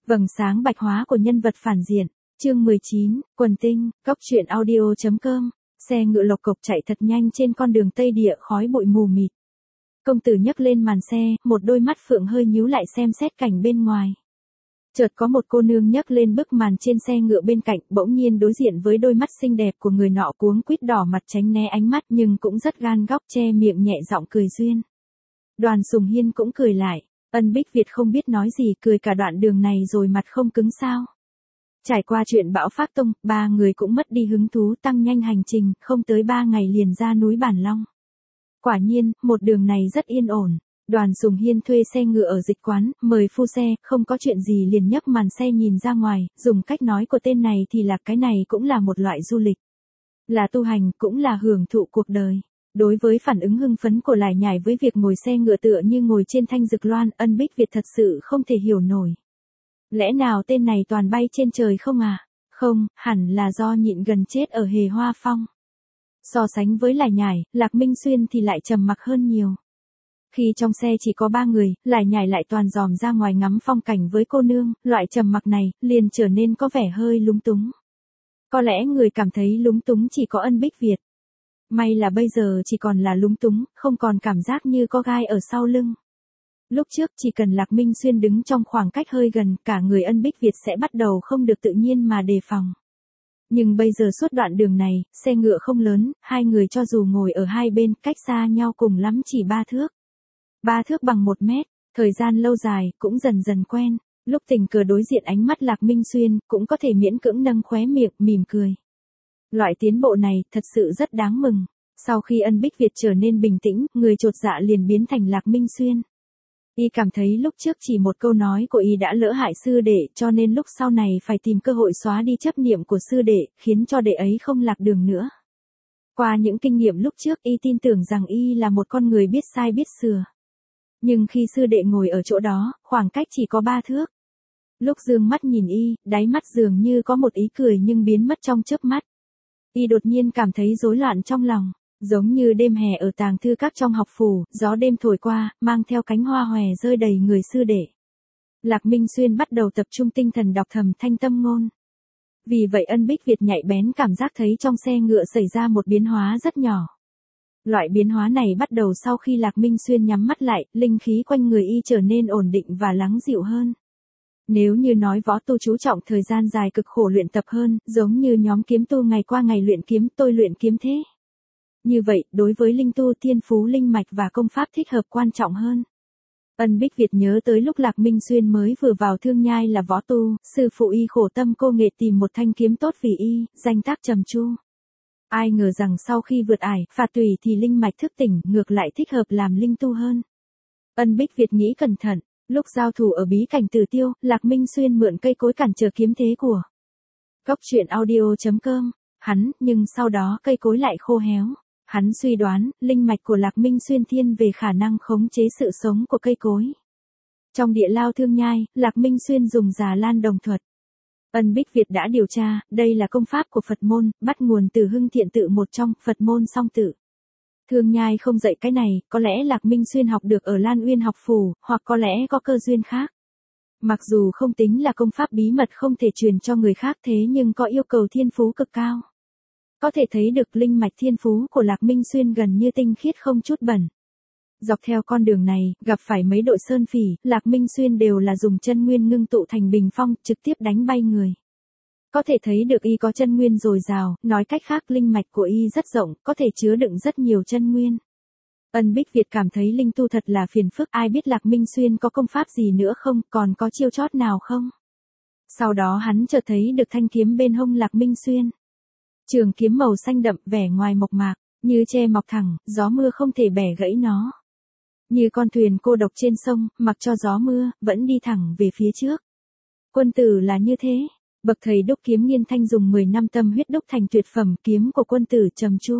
Vầng sáng bạch hóa của nhân vật phản diện. Chương 19, Quần tinh, Cốc truyện audio.com. Xe ngựa lộc cộc chạy thật nhanh trên con đường Tây Địa, khói bụi mù mịt. Công tử nhấc lên màn xe, một đôi mắt phượng hơi nhíu lại xem xét cảnh bên ngoài. Chợt có một cô nương nhấc lên bức màn trên xe ngựa bên cạnh, bỗng nhiên đối diện với đôi mắt xinh đẹp của người nọ, cuống quýt đỏ mặt tránh né ánh mắt nhưng cũng rất gan góc, che miệng nhẹ giọng cười duyên. Đoàn Sùng Hiên cũng cười lại. Ân Bích Việt không biết nói gì, cười cả đoạn đường này rồi mặt không cứng sao. Trải qua chuyện bão phát tông, ba người cũng mất đi hứng thú, tăng nhanh hành trình, không tới 3 ngày liền ra núi Bản Long. Quả nhiên, một đường này rất yên ổn. Đoàn Sùng Hiên thuê xe ngựa ở dịch quán, mời phu xe, không có chuyện gì liền nhấc màn xe nhìn ra ngoài, dùng cách nói của tên này thì là cái này cũng là một loại du lịch. Là tu hành, cũng là hưởng thụ cuộc đời. Đối với phản ứng hưng phấn của Lải Nhải với việc ngồi xe ngựa tựa như ngồi trên thanh dực loan, Ân Bích Việt thật sự không thể hiểu nổi. Lẽ nào tên này toàn bay trên trời không à? Không, hẳn là do nhịn gần chết ở Hề Hoa Phong. So sánh với Lải Nhải, Lạc Minh Xuyên thì lại trầm mặc hơn nhiều. Khi trong xe chỉ có 3 người, Lải Nhải lại toàn dòm ra ngoài ngắm phong cảnh với cô nương, loại trầm mặc này liền trở nên có vẻ hơi lúng túng. Có lẽ người cảm thấy lúng túng chỉ có Ân Bích Việt. May là bây giờ chỉ còn là lúng túng, không còn cảm giác như có gai ở sau lưng. Lúc trước chỉ cần Lạc Minh Xuyên đứng trong khoảng cách hơi gần, cả người Ân Bích Việt sẽ bắt đầu không được tự nhiên mà đề phòng. Nhưng bây giờ suốt đoạn đường này, xe ngựa không lớn, hai người cho dù ngồi ở hai bên, cách xa nhau cùng lắm chỉ 3 thước. 3 thước bằng 1 mét, thời gian lâu dài, cũng dần dần quen. Lúc tình cờ đối diện ánh mắt Lạc Minh Xuyên, cũng có thể miễn cưỡng nâng khóe miệng, mỉm cười. Loại tiến bộ này, thật sự rất đáng mừng. Sau khi Ân Bích Việt trở nên bình tĩnh, người chột dạ liền biến thành Lạc Minh Xuyên. Y cảm thấy lúc trước chỉ một câu nói của Y đã lỡ hại sư đệ, cho nên lúc sau này phải tìm cơ hội xóa đi chấp niệm của sư đệ, khiến cho đệ ấy không lạc đường nữa. Qua những kinh nghiệm lúc trước, Y tin tưởng rằng Y là một con người biết sai biết sửa. Nhưng khi sư đệ ngồi ở chỗ đó, khoảng cách chỉ có 3 thước. Lúc dương mắt nhìn Y, đáy mắt dường như có một ý cười nhưng biến mất trong chớp mắt. Y đột nhiên cảm thấy rối loạn trong lòng, giống như đêm hè ở tàng thư các trong học phủ, gió đêm thổi qua, mang theo cánh hoa hòe rơi đầy người sư đệ. Lạc Minh Xuyên bắt đầu tập trung tinh thần đọc thầm thanh tâm ngôn. Vì vậy Ân Bích Việt nhạy bén cảm giác thấy trong xe ngựa xảy ra một biến hóa rất nhỏ. Loại biến hóa này bắt đầu sau khi Lạc Minh Xuyên nhắm mắt lại, linh khí quanh người Y trở nên ổn định và lắng dịu hơn. Nếu như nói võ tu chú trọng thời gian dài cực khổ luyện tập hơn, giống như nhóm kiếm tu ngày qua ngày luyện kiếm, tôi luyện kiếm thế. Như vậy, đối với linh tu, thiên phú linh mạch và công pháp thích hợp quan trọng hơn. Ân Bích Việt nhớ tới lúc Lạc Minh Xuyên mới vừa vào Thương Nhai là võ tu, sư phụ Y khổ tâm cô nghệ tìm một thanh kiếm tốt vì Y, danh tác Trầm Chu. Ai ngờ rằng sau khi vượt ải, phạt tùy thì linh mạch thức tỉnh, ngược lại thích hợp làm linh tu hơn. Ân Bích Việt nghĩ cẩn thận. Lúc giao thủ ở bí cảnh Tử Tiêu, Lạc Minh Xuyên mượn cây cối cản trở kiếm thế của Cốc truyện audio.com. Nhưng sau đó cây cối lại khô héo. Hắn suy đoán, linh mạch của Lạc Minh Xuyên thiên về khả năng khống chế sự sống của cây cối. Trong địa lao Thương Nhai, Lạc Minh Xuyên dùng Già Lan Đồng thuật. Ân Bích Việt đã điều tra, đây là công pháp của Phật môn, bắt nguồn từ Hưng Thiện Tự, một trong Phật môn song tự. Thương Nhai không dạy cái này, có lẽ Lạc Minh Xuyên học được ở Lan Uyên học phủ, hoặc có lẽ có cơ duyên khác. Mặc dù không tính là công pháp bí mật không thể truyền cho người khác, thế nhưng có yêu cầu thiên phú cực cao. Có thể thấy được linh mạch thiên phú của Lạc Minh Xuyên gần như tinh khiết không chút bẩn. Dọc theo con đường này, gặp phải mấy đội sơn phỉ, Lạc Minh Xuyên đều là dùng chân nguyên ngưng tụ thành bình phong, trực tiếp đánh bay người. Có thể thấy được Y có chân nguyên dồi dào, nói cách khác linh mạch của Y rất rộng, có thể chứa đựng rất nhiều chân nguyên. Ân Bích Việt cảm thấy linh tu thật là phiền phức, ai biết Lạc Minh Xuyên có công pháp gì nữa không, còn có chiêu chót nào không? Sau đó hắn chợt thấy được thanh kiếm bên hông Lạc Minh Xuyên. Trường kiếm màu xanh đậm, vẻ ngoài mộc mạc, như tre mọc thẳng, gió mưa không thể bẻ gãy nó. Như con thuyền cô độc trên sông, mặc cho gió mưa, vẫn đi thẳng về phía trước. Quân tử là như thế. Bậc thầy đúc kiếm Nghiên Thanh dùng 10 năm tâm huyết đúc thành tuyệt phẩm kiếm của quân tử Trầm Chu.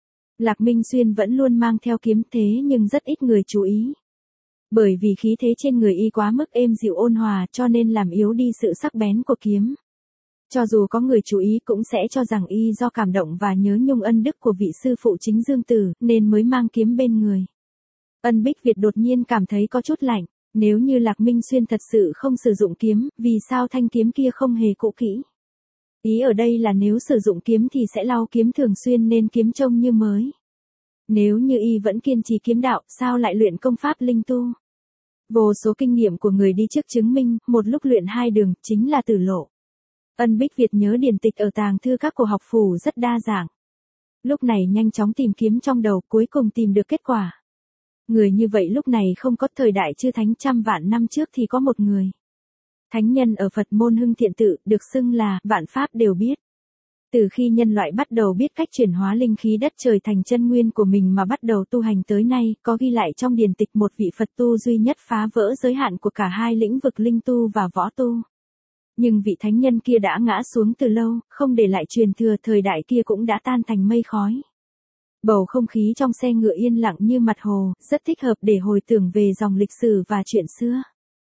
Lạc Minh Xuyên vẫn luôn mang theo kiếm thế nhưng rất ít người chú ý. Bởi vì khí thế trên người Y quá mức êm dịu ôn hòa cho nên làm yếu đi sự sắc bén của kiếm. Cho dù có người chú ý cũng sẽ cho rằng Y do cảm động và nhớ nhung ân đức của vị sư phụ chính Dương Tử nên mới mang kiếm bên người. Ân Bích Việt đột nhiên cảm thấy có chút lạnh. Nếu như Lạc Minh Xuyên thật sự không sử dụng kiếm, vì sao thanh kiếm kia không hề cũ kỹ? Ý ở đây là nếu sử dụng kiếm thì sẽ lau kiếm thường xuyên nên kiếm trông như mới. Nếu như y vẫn kiên trì kiếm đạo, sao lại luyện công pháp linh tu? Vô số kinh nghiệm của người đi trước chứng minh, một lúc luyện hai đường, chính là tử lộ. Ân Bích Việt nhớ điển tịch ở tàng thư các của học phủ rất đa dạng. Lúc này nhanh chóng tìm kiếm trong đầu, cuối cùng tìm được kết quả. Người như vậy lúc này không có, thời đại chư thánh trăm vạn năm trước thì có một người. Thánh nhân ở Phật môn Hưng Thiện Tự, được xưng là vạn pháp đều biết. Từ khi nhân loại bắt đầu biết cách chuyển hóa linh khí đất trời thành chân nguyên của mình mà bắt đầu tu hành tới nay, có ghi lại trong điển tịch một vị Phật tu duy nhất phá vỡ giới hạn của cả hai lĩnh vực linh tu và võ tu. Nhưng vị thánh nhân kia đã ngã xuống từ lâu, không để lại truyền thừa, thời đại kia cũng đã tan thành mây khói. Bầu không khí trong xe ngựa yên lặng như mặt hồ, rất thích hợp để hồi tưởng về dòng lịch sử và chuyện xưa.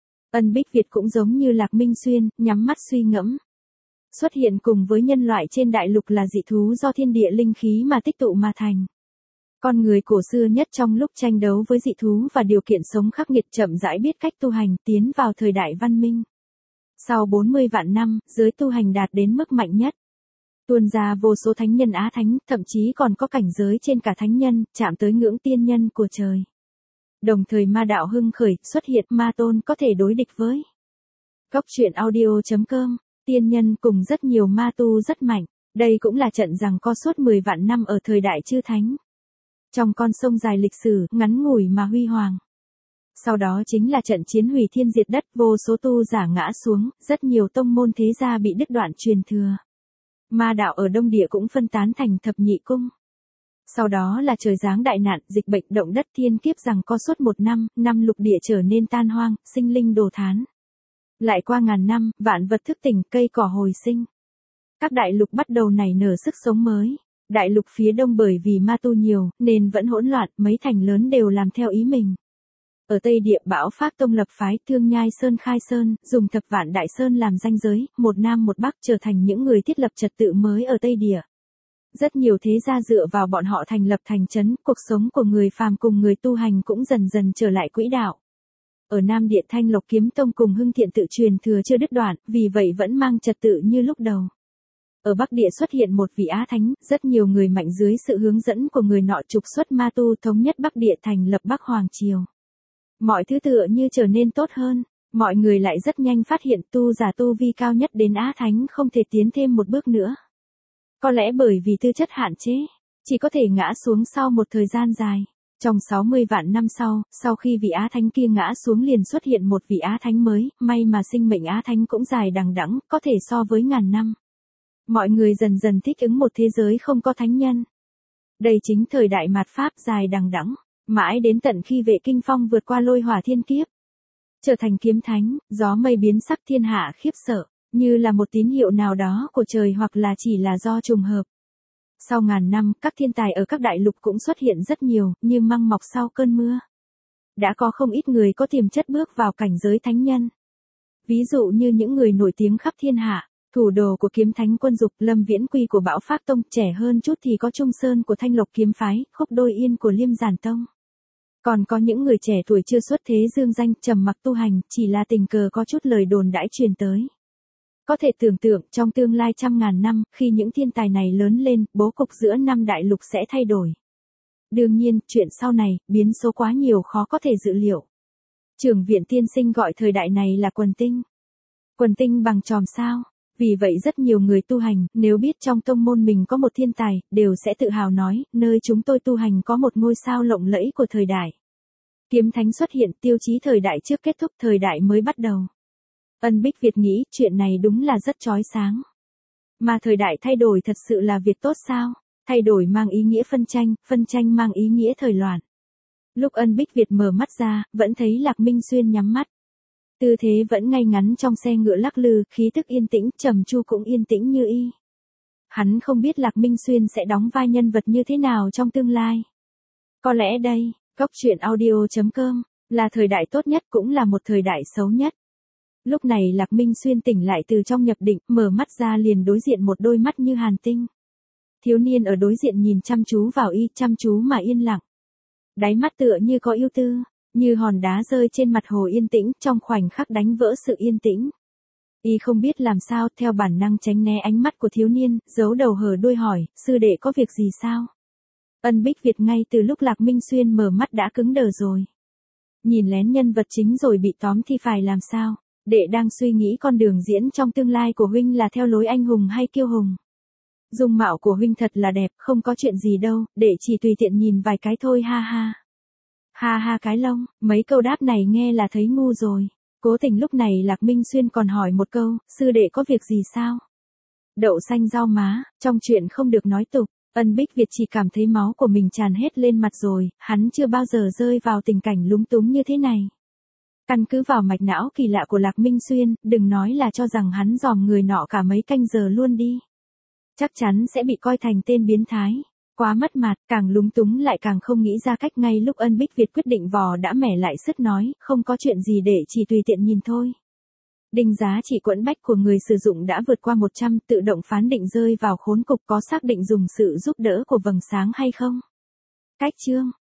Ân Bích Việt cũng giống như Lạc Minh Xuyên, nhắm mắt suy ngẫm. Xuất hiện cùng với nhân loại trên đại lục là dị thú do thiên địa linh khí mà tích tụ mà thành. Con người cổ xưa nhất trong lúc tranh đấu với dị thú và điều kiện sống khắc nghiệt chậm rãi biết cách tu hành, tiến vào thời đại văn minh. Sau 40 vạn năm, giới tu hành đạt đến mức mạnh nhất. Tuôn ra vô số thánh nhân á thánh, thậm chí còn có cảnh giới trên cả thánh nhân, chạm tới ngưỡng tiên nhân của trời. Đồng thời ma đạo hưng khởi, xuất hiện ma tôn có thể đối địch với. Cốc truyện audio.com, tiên nhân cùng rất nhiều ma tu rất mạnh. Đây cũng là trận giằng co suốt 10 vạn năm ở thời đại chư thánh. Trong con sông dài lịch sử, ngắn ngủi mà huy hoàng. Sau đó chính là trận chiến hủy thiên diệt đất, vô số tu giả ngã xuống, rất nhiều tông môn thế gia bị đứt đoạn truyền thừa. Ma đạo ở Đông Địa cũng phân tán thành thập nhị cung. Sau đó là trời giáng đại nạn, dịch bệnh, động đất, thiên kiếp giằng co suốt 1 năm, năm lục địa trở nên tan hoang, sinh linh đồ thán. Lại qua ngàn năm, vạn vật thức tỉnh, cây cỏ hồi sinh. Các đại lục bắt đầu nảy nở sức sống mới. Đại lục phía đông bởi vì ma tu nhiều, nên vẫn hỗn loạn, mấy thành lớn đều làm theo ý mình. Ở Tây Địa Bão Phác Tông lập phái Thương Nhai Sơn khai sơn, dùng thập vạn đại sơn làm ranh giới, một Nam một Bắc trở thành những người thiết lập trật tự mới ở Tây Địa. Rất nhiều thế gia dựa vào bọn họ thành lập thành trấn, cuộc sống của người phàm cùng người tu hành cũng dần dần trở lại quỹ đạo. Ở Nam Địa Thanh Lộc Kiếm Tông cùng Hưng Thiện Tự truyền thừa chưa đứt đoạn, vì vậy vẫn mang trật tự như lúc đầu. Ở Bắc Địa xuất hiện một vị Á Thánh, rất nhiều người mạnh dưới sự hướng dẫn của người nọ trục xuất ma tu thống nhất Bắc Địa thành lập Bắc Hoàng Triều. Mọi thứ tựa như trở nên tốt hơn, mọi người lại rất nhanh phát hiện tu giả tu vi cao nhất đến Á Thánh không thể tiến thêm một bước nữa. Có lẽ bởi vì tư chất hạn chế, chỉ có thể ngã xuống sau một thời gian dài. Trong 60 vạn năm sau khi vị Á Thánh kia ngã xuống liền xuất hiện một vị Á Thánh mới, may mà sinh mệnh Á Thánh cũng dài đằng đẵng, có thể so với ngàn năm. Mọi người dần dần thích ứng một thế giới không có thánh nhân. Đây chính thời đại mạt Pháp dài đằng đẵng, mãi đến tận khi Vệ Kinh Phong vượt qua lôi hỏa thiên kiếp. Trở thành kiếm thánh, gió mây biến sắc thiên hạ khiếp sợ, như là một tín hiệu nào đó của trời hoặc là chỉ là do trùng hợp. Sau ngàn năm, các thiên tài ở các đại lục cũng xuất hiện rất nhiều, như măng mọc sau cơn mưa. Đã có không ít người có tiềm chất bước vào cảnh giới thánh nhân. Ví dụ như những người nổi tiếng khắp thiên hạ. Thủ đồ của kiếm thánh Quân Dục, Lâm Viễn Quy của Bão Phác Tông, trẻ hơn chút thì có Trung Sơn của Thanh Lộc kiếm phái, Khúc Đôi Yên của Liêm Giản Tông. Còn có những người trẻ tuổi chưa xuất thế dương danh, trầm mặc tu hành, chỉ là tình cờ có chút lời đồn đãi truyền tới. Có thể tưởng tượng, trong tương lai trăm ngàn năm, khi những thiên tài này lớn lên, bố cục giữa năm đại lục sẽ thay đổi. Đương nhiên, chuyện sau này, biến số quá nhiều khó có thể dự liệu. Trưởng viện tiên sinh gọi thời đại này là quần tinh. Quần tinh bằng chòm sao. Vì vậy rất nhiều người tu hành, nếu biết trong tông môn mình có một thiên tài, đều sẽ tự hào nói, nơi chúng tôi tu hành có một ngôi sao lộng lẫy của thời đại. Kiếm thánh xuất hiện, tiêu chí thời đại trước kết thúc, thời đại mới bắt đầu. Ân Bích Việt nghĩ, chuyện này đúng là rất chói sáng. Mà thời đại thay đổi thật sự là việc tốt sao? Thay đổi mang ý nghĩa phân tranh mang ý nghĩa thời loạn. Lúc Ân Bích Việt mở mắt ra, vẫn thấy Lạc Minh Xuyên nhắm mắt. Tư thế vẫn ngay ngắn trong xe ngựa lắc lư, khí tức yên tĩnh, trầm chu cũng yên tĩnh như y. Hắn không biết Lạc Minh Xuyên sẽ đóng vai nhân vật như thế nào trong tương lai. Có lẽ đây, cốc truyện audio.com, là thời đại tốt nhất cũng là một thời đại xấu nhất. Lúc này Lạc Minh Xuyên tỉnh lại từ trong nhập định, mở mắt ra liền đối diện một đôi mắt như hàn tinh. Thiếu niên ở đối diện nhìn chăm chú vào y, chăm chú mà yên lặng. Đáy mắt tựa như có ưu tư. như hòn đá rơi trên mặt hồ yên tĩnh, trong khoảnh khắc đánh vỡ sự yên tĩnh. Y không biết làm sao, theo bản năng tránh né ánh mắt của thiếu niên, giấu đầu hở đuôi hỏi, sư đệ có việc gì sao? Ân Bích Việt ngay từ lúc Lạc Minh Xuyên mở mắt đã cứng đờ rồi. Nhìn lén nhân vật chính rồi bị tóm thì phải làm sao? Đệ đang suy nghĩ con đường diễn trong tương lai của huynh là theo lối anh hùng hay kiêu hùng. Dung mạo của huynh thật là đẹp, không có chuyện gì đâu, đệ chỉ tùy tiện nhìn vài cái thôi ha ha. Ha ha cái lông, mấy câu đáp này nghe là thấy ngu rồi. Cố tình lúc này Lạc Minh Xuyên còn hỏi một câu, sư đệ có việc gì sao? Đậu xanh rau má, trong chuyện không được nói tục, Ân Bích Việt chỉ cảm thấy máu của mình tràn hết lên mặt rồi, hắn chưa bao giờ rơi vào tình cảnh lúng túng như thế này. Căn cứ vào mạch não kỳ lạ của Lạc Minh Xuyên, đừng nói là cho rằng hắn dòm người nọ cả mấy canh giờ luôn đi. Chắc chắn sẽ bị coi thành tên biến thái. Quá mất mặt, càng lúng túng lại càng không nghĩ ra cách. Ngay lúc Ân Bích Việt quyết định vò đã mẻ lại sứt nói, không có chuyện gì để chỉ tùy tiện nhìn thôi. Định giá trị quẫn bách của người sử dụng đã vượt qua 100, tự động phán định rơi vào khốn cục, có xác định dùng sự giúp đỡ của vầng sáng hay không? Cách chương